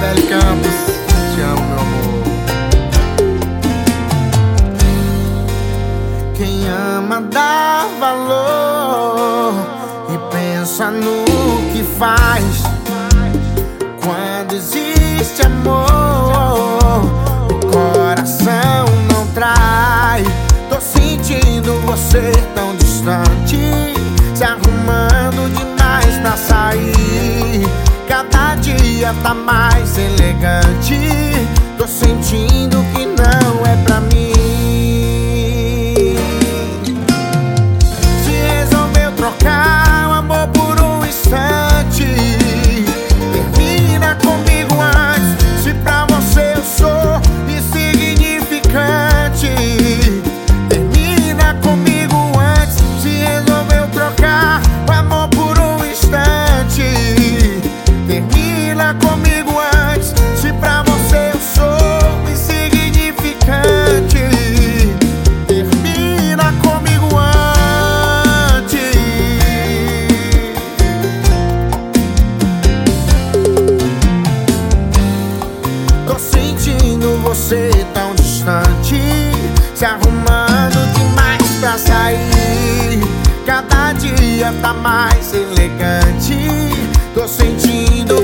Gisele Campos, te amo, meu amor. Quem ama dá valor e pensa no que faz. Quando existe amor, o coração não trai. Tô sentindo você tão distante, se arrumando demais pra sair. Cada dia tá mais elegante. Tô sentindo que não é pra mim. Se resolveu trocar o amor por um instante, termina comigo antes. Se pra você eu sou insignificante, termina comigo antes. Se resolveu trocar o amor por um instante, termina comigo antes. Se pra você eu sou insignificante, termina comigo antes. Tô sentindo você tão distante, se arrumando demais pra sair. Cada dia tá mais elegante. Tô sentindo